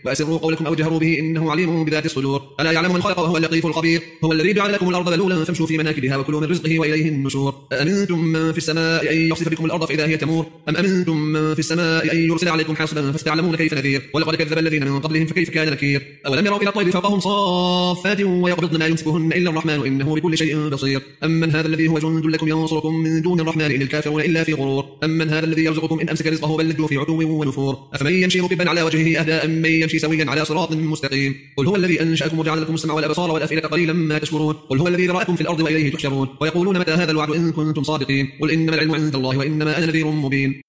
وأسروا قولكم أو جهروا به إنه عليم بذات الصدور ألا يعلم من خلق وهو اللطيف الخبير هو الذي جعل لكم الأرض ذلولا فامشوا في مناكبها وكلوا من رزقه وإليه النشور أأمنتم من في السماء أن يخسف بكم الأرض فإذا هي تمور أم أمنتم من في السماء أن يرسل عليكم حاصبا فستعلمون كيف نذير ولقد كذب الذين من قبلهم فكيف كان نكير أولم يروا إلى الطير فوقهم صافات ويقبضن ما يمسكهن إلا الرحمن إنه بكل شيء بصير أمن هذا الذي هو جند لكم ينصركم من دون الرحمن إن الكافرون إلا في غرور أمن هذا الذي يرزقكم إن أمسك رزقه بل لجوا في عتو ونفور أفمن يمشي مكبا على وجهه أهدى أم من يمشي سويا على صراط مستقيم قل هو الذي أنشأكم وجعل لكم السمع والأبصار والأفئدة قليلا ما تشكرون قل هو الذي ذرأكم في الأرض وإليه تحشرون ويقولون متى هذا الوعد إن كنتم صادقين قل إنما العلم عند الله وإنما أنا نذير مبين